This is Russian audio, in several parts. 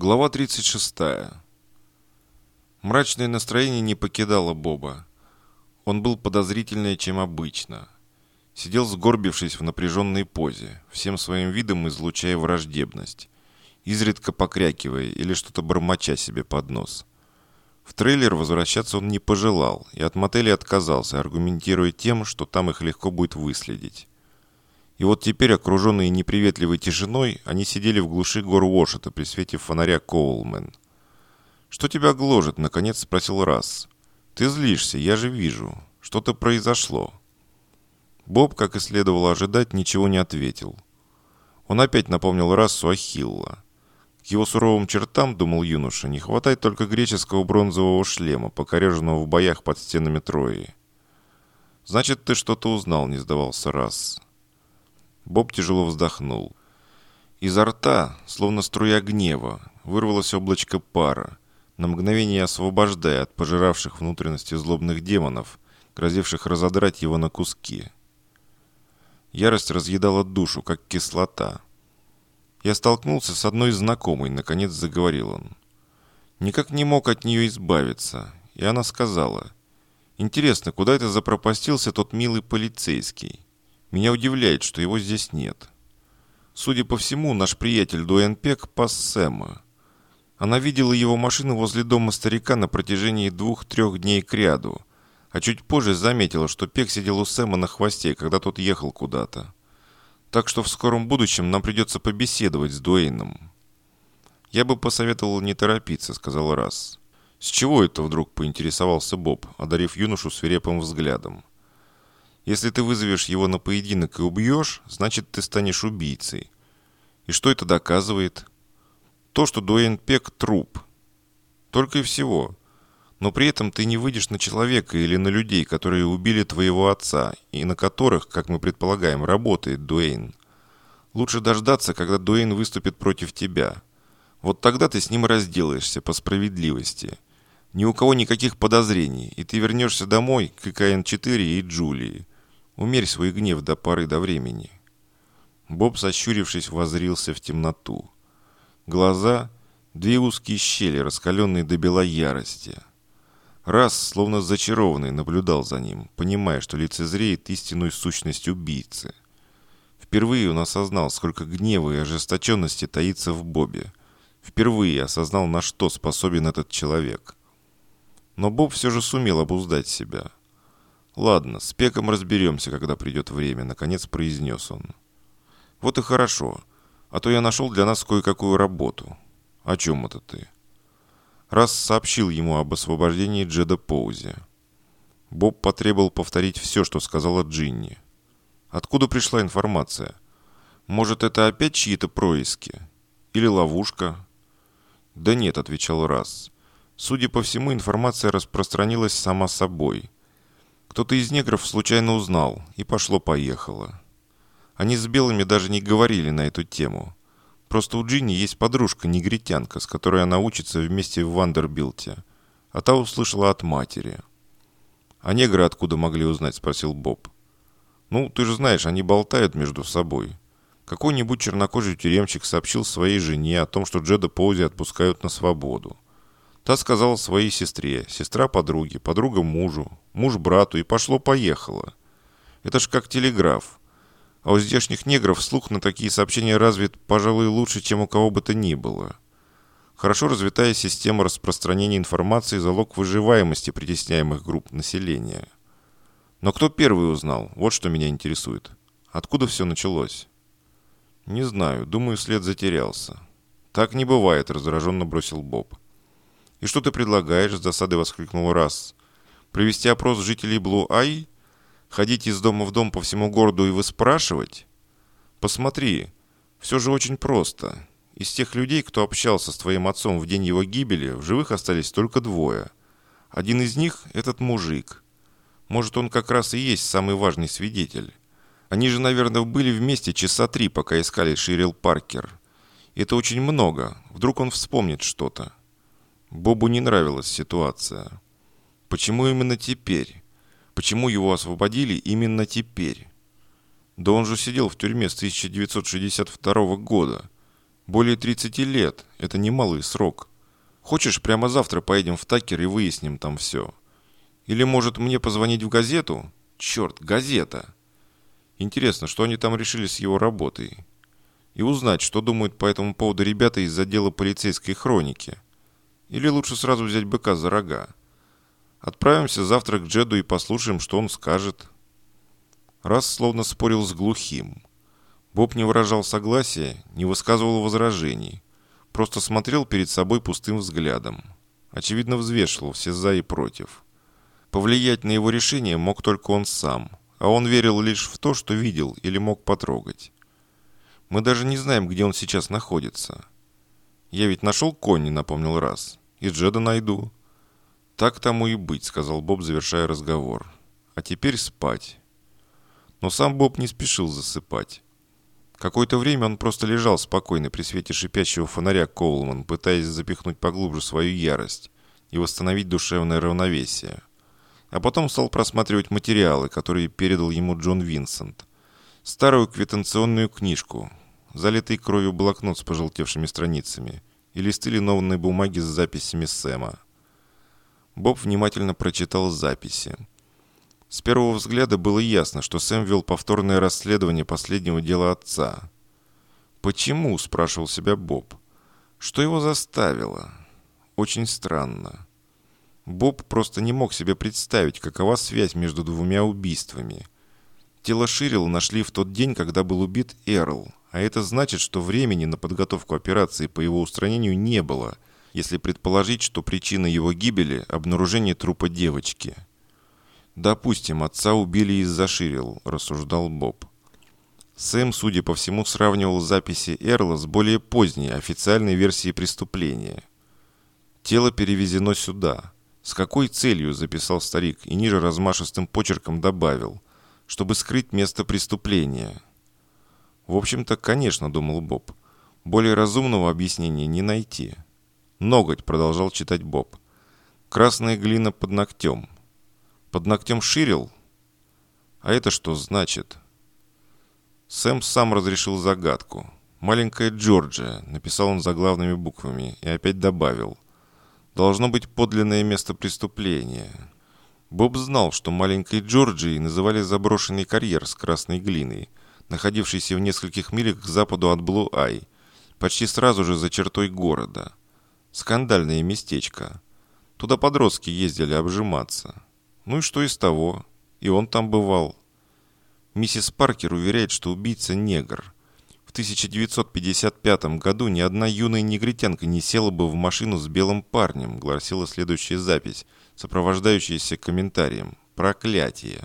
Глава 36. Мрачное настроение не покидало Боба. Он был подозрительнее, чем обычно. Сидел сгорбившись в напряженной позе, всем своим видом излучая враждебность, изредка покрякивая или что-то бормоча себе под нос. В трейлер возвращаться он не пожелал и от мотеля отказался, аргументируя тем, что там их легко будет выследить. И вот теперь, окруженные неприветливой тишиной, они сидели в глуши гор Уошета при свете фонаря Коулмен. «Что тебя гложет?» — наконец спросил Расс. «Ты злишься, я же вижу. Что-то произошло». Боб, как и следовало ожидать, ничего не ответил. Он опять напомнил Рассу Ахилла. К его суровым чертам, думал юноша, не хватает только греческого бронзового шлема, покореженного в боях под стенами Трои. «Значит, ты что-то узнал», — не сдавался Расс. Боб тяжело вздохнул. Изо рта, словно струя гнева, вырвалось облачко пара, на мгновение освобождая от пожиравших внутренности злобных демонов, грозивших разодрать его на куски. Ярость разъедала душу, как кислота. «Я столкнулся с одной знакомой», — наконец заговорил он. Никак не мог от нее избавиться, и она сказала: «Интересно, куда это запропастился тот милый полицейский? Меня удивляет, что его здесь нет. Судя по всему, наш приятель Дуэйн Пек пас Сэма. Она видела его машину возле дома старика на протяжении 2-3 дней кряду, а чуть позже заметила, что Пек сидел у Сэма на хвосте, когда тот ехал куда-то. Так что в скором будущем нам придется побеседовать с Дуэйном». «Я бы посоветовал не торопиться», — сказал Расс. «С чего это вдруг?» — поинтересовался Боб, одарив юношу свирепым взглядом. «Если ты вызовешь его на поединок и убьешь, значит, ты станешь убийцей. И что это доказывает? То, что Дуэйн Пек – труп. Только и всего. Но при этом ты не выйдешь на человека или на людей, которые убили твоего отца, и на которых, как мы предполагаем, работает Дуэйн. Лучше дождаться, когда Дуэйн выступит против тебя. Вот тогда ты с ним разделаешься по справедливости. Ни у кого никаких подозрений, и ты вернешься домой к КН-4 и Джулии. Умерь свой гнев до поры до времени». Боб, сощурившись, воззрился в темноту. Глаза — две узкие щели, раскаленные до бела ярости. Расс, словно зачарованный, наблюдал за ним, понимая, что лицезреет истинную сущность убийцы. Впервые он осознал, сколько гнева и ожесточенности таится в Бобе. Впервые осознал, на что способен этот человек. Но Боб все же сумел обуздать себя. «Ладно, с Пеком разберемся, когда придет время», — наконец произнес он. «Вот и хорошо, а то я нашел для нас кое-какую работу». «О чем это ты?» Расс сообщил ему об освобождении Джеда Поузи. Боб потребовал повторить все, что сказала Джинни. Откуда пришла информация? Может, это опять чьи-то происки? Или ловушка? «Да нет», — отвечал Расс. «Судя по всему, информация распространилась сама собой. Кто-то из негров случайно узнал, и пошло-поехало. Они с белыми даже не говорили на эту тему. Просто у Джинни есть подружка-негритянка, с которой она учится вместе в Вандербилте, а та услышала от матери». «А негры откуда могли узнать?» — спросил Боб. «Ну, ты же знаешь, они болтают между собой. Какой-нибудь чернокожий тюремщик сообщил своей жене о том, что Джеда Поузи отпускают на свободу. Та сказала своей сестре, сестра подруге, подруга мужу, муж брату, и пошло-поехало. Это ж как телеграф. А у здешних негров слух на такие сообщения развит, пожалуй, лучше, чем у кого бы то ни было. Хорошо развитая система распространения информации – залог выживаемости притесняемых групп населения. Но кто первый узнал? Вот что меня интересует. Откуда все началось?» «Не знаю. Думаю, след затерялся». «Так не бывает», – раздраженно бросил Боб. «И что ты предлагаешь?» – с досадой воскликнул Расс. «Провести опрос жителей Блу-Ай? Ходить из дома в дом по всему городу и выспрашивать? Посмотри, все же очень просто. Из тех людей, кто общался с твоим отцом в день его гибели, в живых остались только 2. Один из них – этот мужик. Может, он как раз и есть самый важный свидетель. Они же, наверное, были вместе часа 3, пока искали Ширил Паркер. Это очень много. Вдруг он вспомнит что-то». Бобу не нравилась ситуация. Почему именно теперь? Почему его освободили именно теперь? Да он же сидел в тюрьме с 1962 года. Более 30 лет – это немалый срок. Хочешь, прямо завтра поедем в Такер и выясним там все? Или, может, мне позвонить в газету? Черт, газета! Интересно, что они там решили с его работой? И узнать, что думают по этому поводу ребята из отдела полицейской хроники. Или лучше сразу взять быка за рога? Отправимся завтра к Джеду и послушаем, что он скажет. Раз словно спорил с глухим. Боб не выражал согласия, не высказывал возражений. Просто смотрел перед собой пустым взглядом. Очевидно, взвешивал все «за» и «против». Повлиять на его решение мог только он сам, а он верил лишь в то, что видел или мог потрогать. Мы даже не знаем, где он сейчас находится. Я ведь нашел Конни, напомнил Раз, и Джеда найду. Так тому и быть, сказал Боб, завершая разговор. А теперь спать. Но сам Боб не спешил засыпать. Какое-то время он просто лежал спокойно при свете шипящего фонаря Коулман, пытаясь запихнуть поглубже свою ярость и восстановить душевное равновесие. А потом стал просматривать материалы, которые передал ему Джон Винсент. Старую квитанционную книжку, залитый кровью блокнот с пожелтевшими страницами и листы линованной бумаги с записями Сэма. Боб внимательно прочитал записи. С первого взгляда было ясно, что Сэм вел повторное расследование последнего дела отца. «Почему?» – спрашивал себя Боб. «Что его заставило?» Очень странно. Боб просто не мог себе представить, какова связь между двумя убийствами. Тело Ширилла нашли в тот день, когда был убит Эрл, а это значит, что времени на подготовку операции по его устранению не было, если предположить, что причина его гибели – обнаружение трупа девочки. «Допустим, отца убили из-за Ширилл», – рассуждал Боб. Сэм, судя по всему, сравнивал записи Эрла с более поздней официальной версией преступления. Тело перевезено сюда. С какой целью, записал старик и ниже размашистым почерком добавил, чтобы скрыть место преступления. В общем-то, конечно, думал Боб, более разумного объяснения не найти. Ноготь, продолжал читать Боб. Красная глина под ногтем. Под ногтем Ширилл? А это что значит? Сэм сам разрешил загадку. «Маленькая Джорджия», написал он заглавными буквами и опять добавил. «Должно быть подлинное место преступления». Боб знал, что маленькой Джорджией называли заброшенный карьер с красной глиной, находившийся в нескольких милях к западу от Блу-Ай, почти сразу же за чертой города. Скандальное местечко. Туда подростки ездили обжиматься. Ну и что из того? И он там бывал. Миссис Паркер уверяет, что убийца негр. В 1955 году ни одна юная негритянка не села бы в машину с белым парнем, гласила следующая запись, сопровождающаяся комментарием «Проклятие».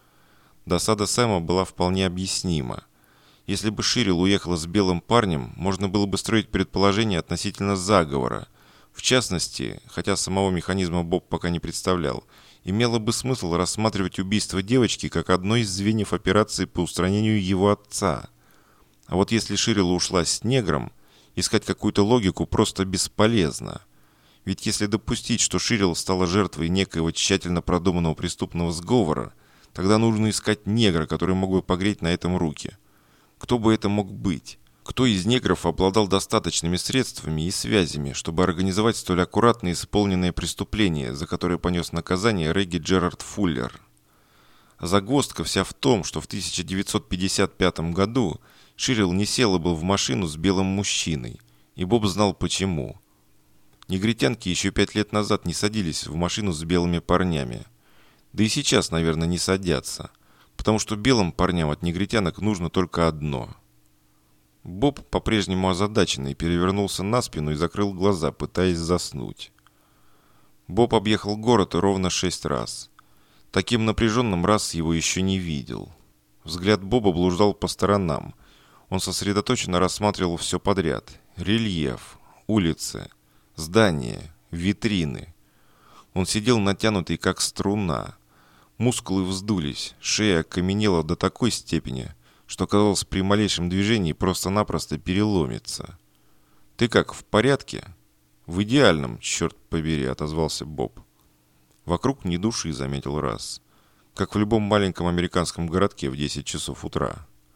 Досада Сэма была вполне объяснима. Если бы Ширилл уехала с белым парнем, можно было бы строить предположения относительно заговора. В частности, хотя самого механизма Боб пока не представлял, имело бы смысл рассматривать убийство девочки как одно из звеньев операции по устранению его отца. А вот если Ширилл ушла с негром, искать какую-то логику просто бесполезно. Ведь если допустить, что Ширилл стала жертвой некоего тщательно продуманного преступного сговора, тогда нужно искать негра, который мог бы погреть на этом руки. Кто бы это мог быть? Кто из негров обладал достаточными средствами и связями, чтобы организовать столь аккуратно исполненное преступление, за которое понес наказание Регги Джерард Фуллер? Загвоздка вся в том, что в 1955 году Ширилл не села бы в машину с белым мужчиной, и Боб знал почему. Негритянки еще 5 лет назад не садились в машину с белыми парнями. Да и сейчас, наверное, не садятся, потому что белым парням от негритянок нужно только одно. Боб, по-прежнему озадаченный, перевернулся на спину и закрыл глаза, пытаясь заснуть. Боб объехал город ровно 6 раз. Таким напряженным Раз его еще не видел. Взгляд Боба блуждал по сторонам. Он сосредоточенно рассматривал все подряд. Рельеф, улицы, здания, витрины. Он сидел натянутый, как струна. Мускулы вздулись, шея окаменела до такой степени, что, казалось, при малейшем движении просто-напросто переломится. «Ты как, в порядке?» «В идеальном, черт побери», — отозвался Боб. Вокруг ни души, заметил Раз. Как в любом маленьком американском городке в 10 часов утра.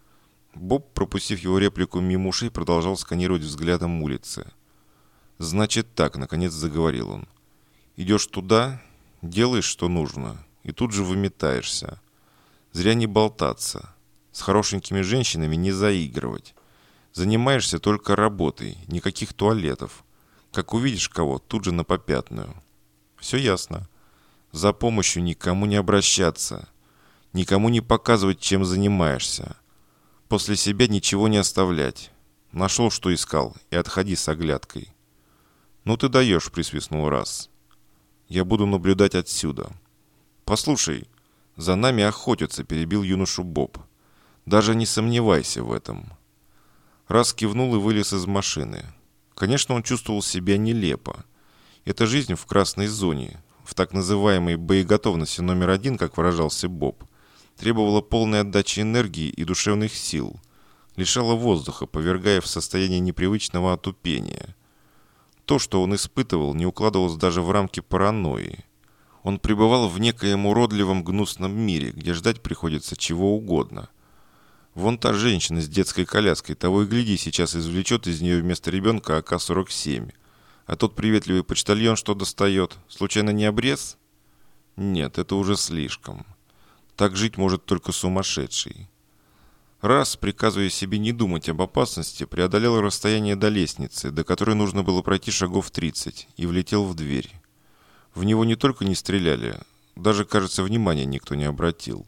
Боб, пропустив его реплику мимо ушей, продолжал сканировать взглядом улицы. «Значит так», — наконец заговорил он. «Идешь туда, делаешь, что нужно, и тут же выметаешься. Зря не болтаться. С хорошенькими женщинами не заигрывать. Занимаешься только работой, никаких туалетов. Как увидишь кого, тут же на попятную. Все ясно. За помощью никому не обращаться. Никому не показывать, чем занимаешься. После себя ничего не оставлять. Нашел, что искал, и отходи с оглядкой». «Ну ты даешь», — присвистнул Расс. «Я буду наблюдать отсюда». «Послушай, за нами охотятся», — перебил юношу Боб. «Даже не сомневайся в этом». Расс кивнул и вылез из машины. Конечно, он чувствовал себя нелепо. Эта жизнь в красной зоне, в так называемой боеготовности номер 1, как выражался Боб, требовала полной отдачи энергии и душевных сил, лишала воздуха, повергая в состояние непривычного отупения. То, что он испытывал, не укладывалось даже в рамки паранойи. Он пребывал в некоем уродливом гнусном мире, где ждать приходится чего угодно. Вон та женщина с детской коляской, того и гляди, сейчас извлечет из нее вместо ребенка АК-47. А тот приветливый почтальон что достает? Случайно не обрез? Нет, это уже слишком. Так жить может только сумасшедший. Расс, приказывая себе не думать об опасности, преодолел расстояние до лестницы, до которой нужно было пройти шагов 30, и влетел в дверь. В него не только не стреляли, даже, кажется, внимания никто не обратил.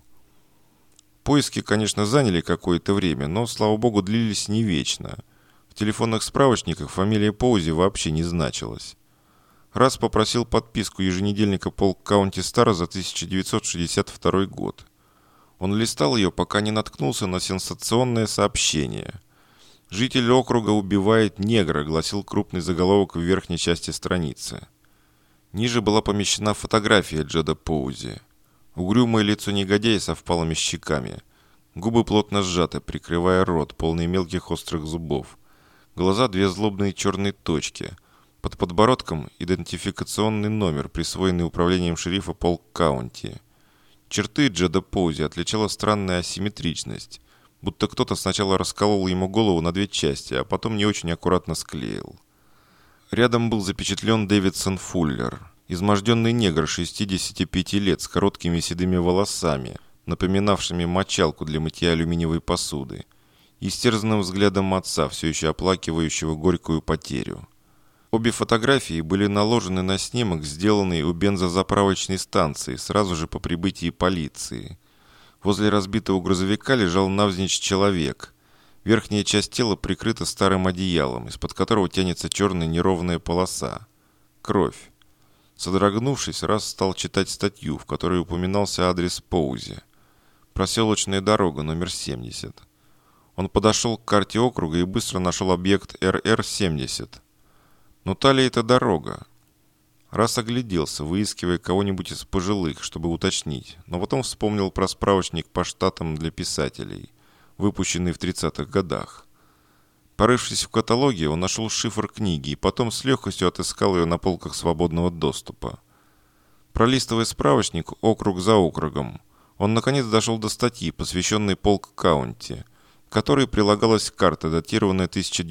Поиски, конечно, заняли какое-то время, но, слава богу, длились не вечно. В телефонных справочниках фамилия Поузи вообще не значилась. Расс попросил подписку еженедельника Полк Каунти Стар за 1962 год. Он листал ее, пока не наткнулся на сенсационное сообщение. «Житель округа убивает негра», — гласил крупный заголовок в верхней части страницы. Ниже была помещена фотография Джеда Поузи. Угрюмое лицо негодяя с впалыми щеками. Губы плотно сжаты, прикрывая рот, полный мелких острых зубов. Глаза две злобные черные точки. Под подбородком идентификационный номер, присвоенный управлением шерифа Полк Каунти. Черты Джеда Поузи отличала странная асимметричность, будто кто-то сначала расколол ему голову на две части, а потом не очень аккуратно склеил. Рядом был запечатлен Дэвидсон Фуллер, изможденный негр 65 лет с короткими седыми волосами, напоминавшими мочалку для мытья алюминиевой посуды, и истерзанным взглядом отца, все еще оплакивающего горькую потерю. Обе фотографии были наложены на снимок, сделанный у бензозаправочной станции сразу же по прибытии полиции. Возле разбитого грузовика лежал навзничь человек. Верхняя часть тела прикрыта старым одеялом, из-под которого тянется черная неровная полоса. Кровь. Содрогнувшись, Расс стал читать статью, в которой упоминался адрес Поузи. Проселочная дорога, номер 70. Он подошел к карте округа и быстро нашел объект РР-70. Но та ли это дорога? Расс огляделся, выискивая кого-нибудь из пожилых, чтобы уточнить, но потом вспомнил про справочник по штатам для писателей, выпущенный в 30-х годах. Порывшись в каталоге, он нашел шифр книги и потом с легкостью отыскал ее на полках свободного доступа. Пролистывая справочник округ за округом, он наконец дошел до статьи, посвященной Полк Каунти, к которой прилагалась карта, датированная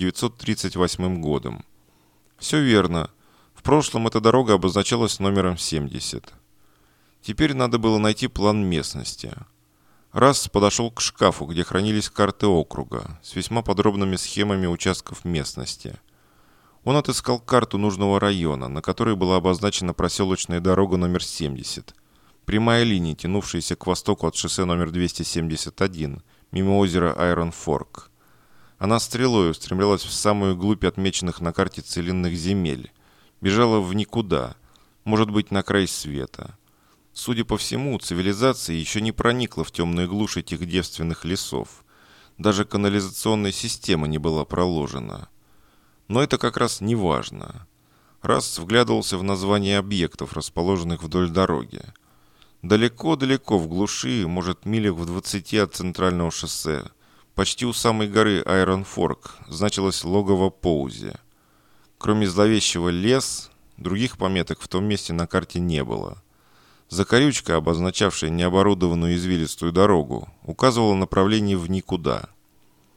1938 годом. Все верно. В прошлом эта дорога обозначалась номером 70. Теперь надо было найти план местности. Расс подошел к шкафу, где хранились карты округа, с весьма подробными схемами участков местности. Он отыскал карту нужного района, на которой была обозначена проселочная дорога номер 70. Прямая линия, тянувшаяся к востоку от шоссе номер 271, мимо озера Айрон-Форк. Она стрелой устремлялась в самую глубь отмеченных на карте целинных земель. Бежала в никуда, может быть, на край света. Судя по всему, цивилизация еще не проникла в темную глушь этих девственных лесов. Даже канализационная система не была проложена. Но это как раз не важно. Расс вглядывался в названия объектов, расположенных вдоль дороги. Далеко-далеко в глуши, может, милях в 20 от центрального шоссе, почти у самой горы Айрон-Форк, значилось логово Поузи. Кроме зловещего лес, других пометок в том месте на карте не было. Закорючка, обозначавшая необорудованную извилистую дорогу, указывала направление в никуда.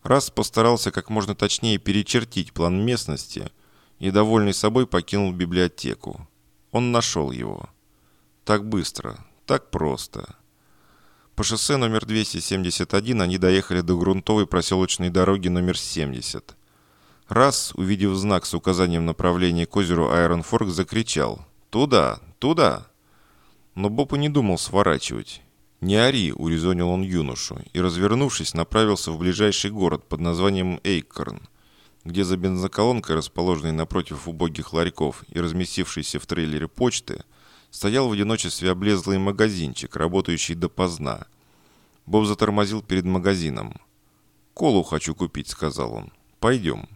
Расс постарался как можно точнее перечертить план местности и, довольный собой, покинул библиотеку. Он нашел его. Так быстро, так просто. По шоссе номер 271 они доехали до грунтовой проселочной дороги номер 70. Расс, увидев знак с указанием направления к озеру Айронфорк, закричал: «Туда! Туда!» Но Боб и не думал сворачивать. «Не ори!» – урезонил он юношу и, развернувшись, направился в ближайший город под названием Эйкорн, где за бензоколонкой, расположенной напротив убогих ларьков и разместившейся в трейлере почты, стоял в одиночестве облезлый магазинчик, работающий допоздна. Боб затормозил перед магазином. «Колу хочу купить», — сказал он. «Пойдем».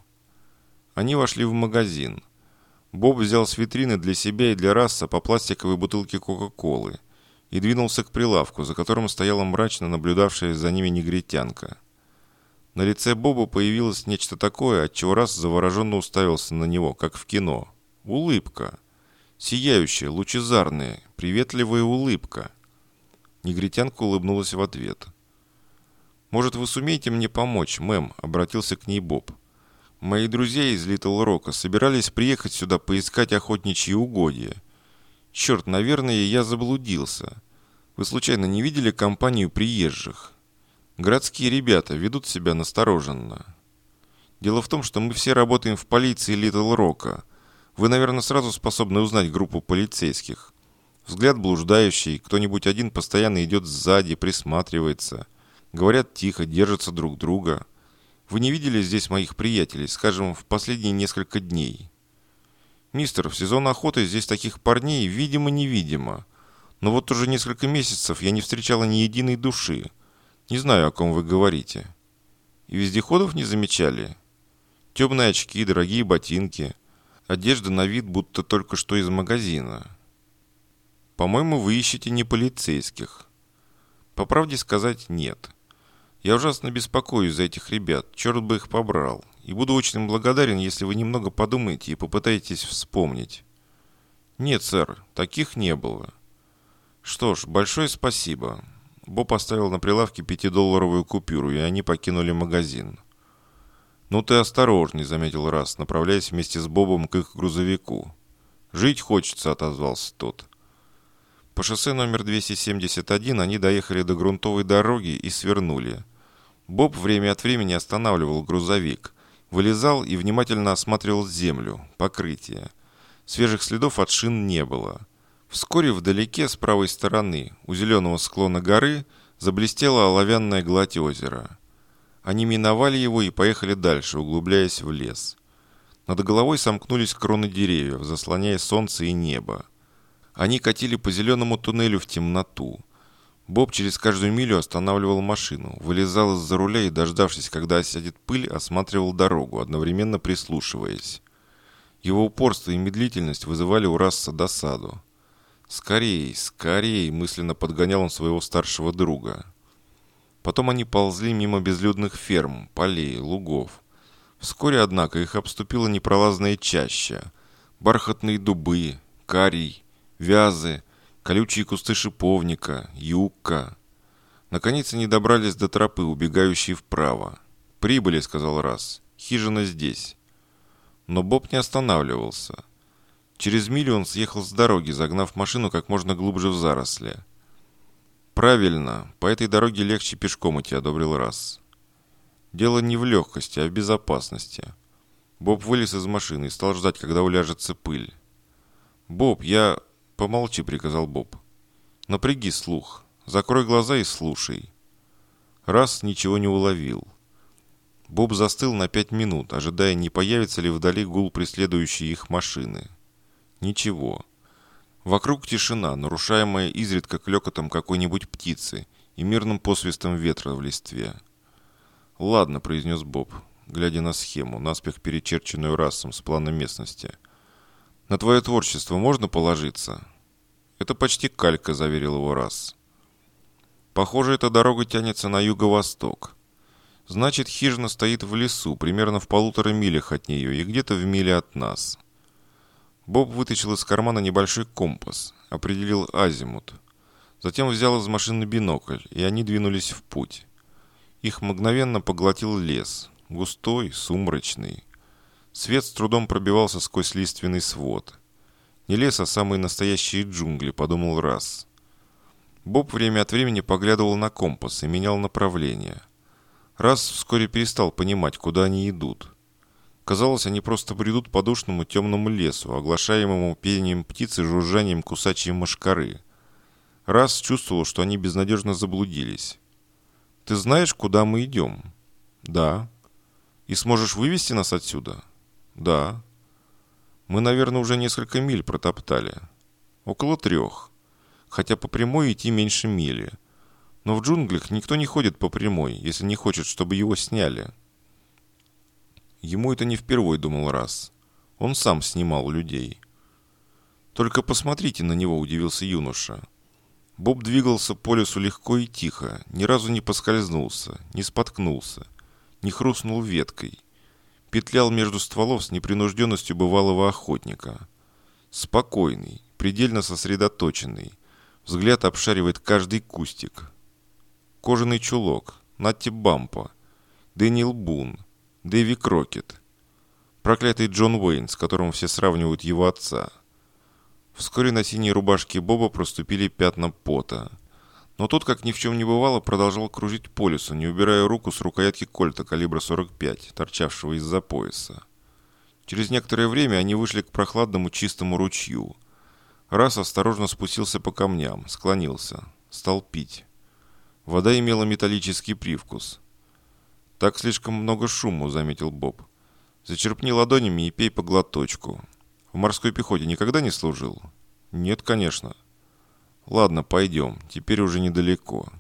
Они вошли в магазин. Боб взял с витрины для себя и для Расса по пластиковой бутылке Кока-Колы и двинулся к прилавку, за которым стояла мрачно наблюдавшая за ними негритянка. На лице Боба появилось нечто такое, отчего Расс завороженно уставился на него, как в кино. Улыбка. Сияющая, лучезарная, приветливая улыбка. Негритянка улыбнулась в ответ. «Может, вы сумеете мне помочь, мэм?» – обратился к ней Боб. «Мои друзья из Литл Рока собирались приехать сюда поискать охотничьи угодья. Черт, наверное, я заблудился. Вы случайно не видели компанию приезжих? Городские ребята ведут себя настороженно. Дело в том, что мы все работаем в полиции Литл Рока. Вы, наверное, сразу способны узнать группу полицейских. Взгляд блуждающий, кто-нибудь один постоянно идет сзади, присматривается. Говорят тихо, держатся друг друга. Вы не видели здесь моих приятелей, скажем, в последние несколько дней? Мистер, в сезон охоты здесь таких парней видимо-невидимо. Но вот уже несколько месяцев я не встречала ни единой души. Не знаю, о ком вы говорите. И вездеходов не замечали? Темные очки, дорогие ботинки. Одежда на вид, будто только что из магазина. По-моему, вы ищете не полицейских. По правде сказать, нет. Я ужасно беспокоюсь за этих ребят, черт бы их побрал. И буду очень благодарен, если вы немного подумаете и попытаетесь вспомнить. Нет, сэр, таких не было. Что ж, большое спасибо. Боб оставил на прилавке 5-долларовую купюру, и они покинули магазин. «Ну ты осторожней», — заметил Расс, направляясь вместе с Бобом к их грузовику. «Жить хочется», — отозвался тот. По шоссе номер 271 они доехали до грунтовой дороги и свернули. Боб время от времени останавливал грузовик, вылезал и внимательно осматривал землю, покрытие. Свежих следов от шин не было. Вскоре вдалеке, с правой стороны, у зеленого склона горы, заблестела оловянная гладь озера. Они миновали его и поехали дальше, углубляясь в лес. Над головой сомкнулись кроны деревьев, заслоняя солнце и небо. Они катили по зеленому туннелю в темноту. Боб через каждую милю останавливал машину, вылезал из-за руля и, дождавшись, когда осядет пыль, осматривал дорогу, одновременно прислушиваясь. Его упорство и медлительность вызывали у Расса досаду. «Скорей, скорей!» – мысленно подгонял он своего старшего друга. Потом они ползли мимо безлюдных ферм, полей, лугов. Вскоре, однако, их обступила непролазная чаща. Бархатные дубы, карий, вязы, колючие кусты шиповника, юкка. Наконец они добрались до тропы, убегающей вправо. «Прибыли», — сказал Расс. «Хижина здесь». Но Боб не останавливался. Через милю он съехал с дороги, загнав машину как можно глубже в заросли. «Правильно, по этой дороге легче пешком идти», — одобрил Расс. «Дело не в легкости, а в безопасности». Боб вылез из машины и стал ждать, когда уляжется пыль. «Боб, я...» «Помолчи», — приказал Боб. «Напряги слух. Закрой глаза и слушай». Расс ничего не уловил. Боб застыл на 5 минут, ожидая, не появится ли вдали гул преследующей их машины. Ничего. Вокруг тишина, нарушаемая изредка клёкотом какой-нибудь птицы и мирным посвистом ветра в листве. «Ладно», — произнес Боб, глядя на схему, наспех перечерченную Рассом с плана местности. «На твое творчество можно положиться?» «Это почти калька», — заверил его Расс. «Похоже, эта дорога тянется на юго-восток. Значит, хижина стоит в лесу, примерно в 1,5 милях от нее и где-то в миле от нас». Боб вытащил из кармана небольшой компас, определил азимут. Затем взял из машины бинокль, и они двинулись в путь. Их мгновенно поглотил лес, густой, сумрачный. Свет с трудом пробивался сквозь лиственный свод. Не лес, а самые настоящие джунгли, подумал Расс. Боб время от времени поглядывал на компас и менял направление. Расс вскоре перестал понимать, куда они идут. Казалось, они просто бредут по душному темному лесу, оглашаемому пением птиц и жужжанием кусачей мошкары. Расс чувствовал, что они безнадежно заблудились. «Ты знаешь, куда мы идем?» «Да». «И сможешь вывести нас отсюда?» «Да». «Мы, наверное, уже несколько миль протоптали». «Около 3. Хотя по прямой идти меньше мили. Но в джунглях никто не ходит по прямой, если не хочет, чтобы его сняли». Ему это не впервой, думал Расс. Он сам снимал людей. «Только посмотрите на него», — удивился юноша. Боб двигался по лесу легко и тихо, ни разу не поскользнулся, не споткнулся, не хрустнул веткой. Петлял между стволов с непринужденностью бывалого охотника. Спокойный, предельно сосредоточенный. Взгляд обшаривает каждый кустик. Кожаный чулок, Натти Бампа, Дэниел Бун, Дэви Крокет. Проклятый Джон Уэйн, с которым все сравнивают его отца. Вскоре на синей рубашке Боба проступили пятна пота. Но тот, как ни в чем не бывало, продолжал кружить по лесу, не убирая руку с рукоятки кольта калибра 45, торчавшего из-за пояса. Через некоторое время они вышли к прохладному чистому ручью. Расс осторожно спустился по камням, склонился, стал пить. Вода имела металлический привкус. «Так слишком много шуму», — заметил Боб. «Зачерпни ладонями и пей по глоточку. В морской пехоте никогда не служил?» «Нет, конечно». «Ладно, пойдем. Теперь уже недалеко».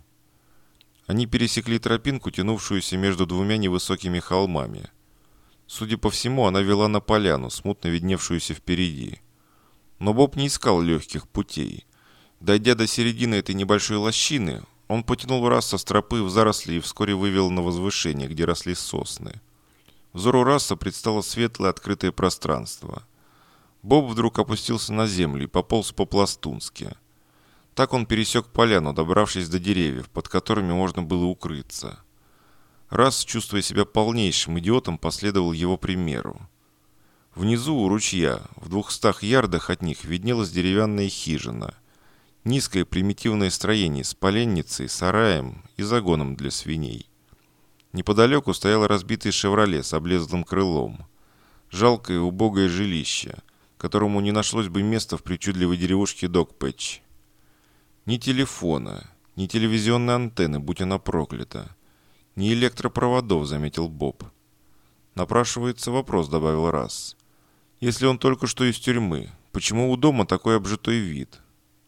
Они пересекли тропинку, тянувшуюся между двумя невысокими холмами. Судя по всему, она вела на поляну, смутно видневшуюся впереди. Но Боб не искал легких путей. Дойдя до середины этой небольшой лощины, он потянул Расса с тропы в заросли и вскоре вывел на возвышение, где росли сосны. Взору Расса предстало светлое открытое пространство. Боб вдруг опустился на землю и пополз по-пластунски. Так он пересек поляну, добравшись до деревьев, под которыми можно было укрыться. Расс, чувствуя себя полнейшим идиотом, последовал его примеру. Внизу у ручья, в 200 ярдах от них, виднелась деревянная хижина. Низкое примитивное строение с поленницей, сараем и загоном для свиней. Неподалеку стояло разбитое «Шевроле» с облезлым крылом. Жалкое и убогое жилище, которому не нашлось бы места в причудливой деревушке Догпэтч. Ни телефона, ни телевизионной антенны, будь она проклята. Ни электропроводов, заметил Боб. Напрашивается вопрос, добавил Расс. Если он только что из тюрьмы, почему у дома такой обжитой вид?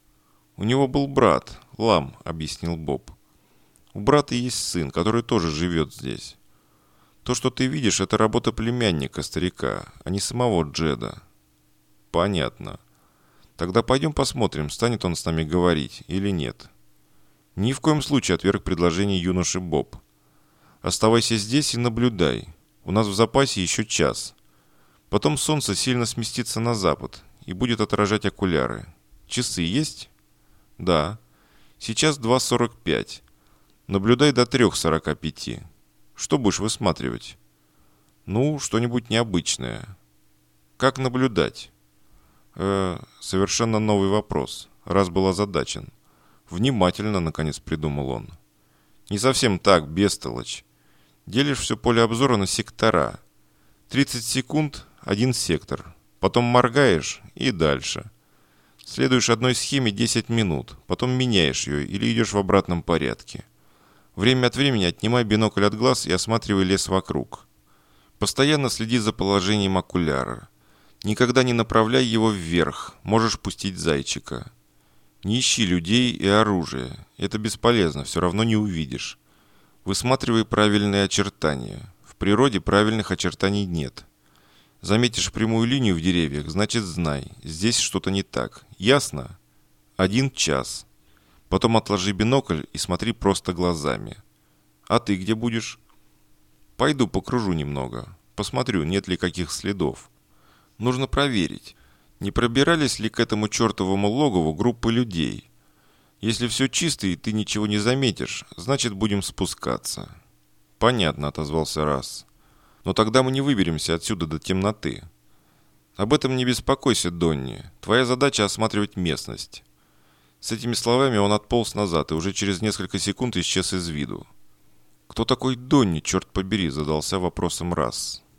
У него был брат, Лам, объяснил Боб. У брата есть сын, который тоже живет здесь. То, что ты видишь, это работа племянника старика, а не самого Джеда. Понятно. Тогда пойдем посмотрим, станет он с нами говорить или нет. Ни в коем случае, отверг предложение юноши Боб. Оставайся здесь и наблюдай. У нас в запасе еще час. Потом солнце сильно сместится на запад и будет отражать окуляры. Часы есть? Да. Сейчас 2:45. Наблюдай до 3:45. Что будешь высматривать? Ну, что-нибудь необычное. Как наблюдать? Совершенно новый вопрос. Раз был озадачен. Внимательно, наконец, придумал он. Не совсем так, бестолочь. Делишь все поле обзора на сектора. 30 секунд – один сектор. Потом моргаешь и дальше. Следуешь одной схеме 10 минут. Потом меняешь ее или идешь в обратном порядке. Время от времени отнимай бинокль от глаз и осматривай лес вокруг. Постоянно следи за положением окуляра. Никогда не направляй его вверх, можешь пустить зайчика. Не ищи людей и оружие, это бесполезно, все равно не увидишь. Высматривай правильные очертания. В природе правильных очертаний нет. Заметишь прямую линию в деревьях, значит знай, здесь что-то не так. Ясно? 1 час. Потом отложи бинокль и смотри просто глазами. А ты где будешь? Пойду покружу немного, посмотрю, нет ли каких следов. Нужно проверить, не пробирались ли к этому чертовому логову группы людей. Если все чисто и ты ничего не заметишь, значит будем спускаться. «Понятно», — отозвался Расс. «Но тогда мы не выберемся отсюда до темноты». «Об этом не беспокойся, Донни. Твоя задача — осматривать местность». С этими словами он отполз назад и уже через несколько секунд исчез из виду. «Кто такой Донни, черт побери?» — задался вопросом Расс.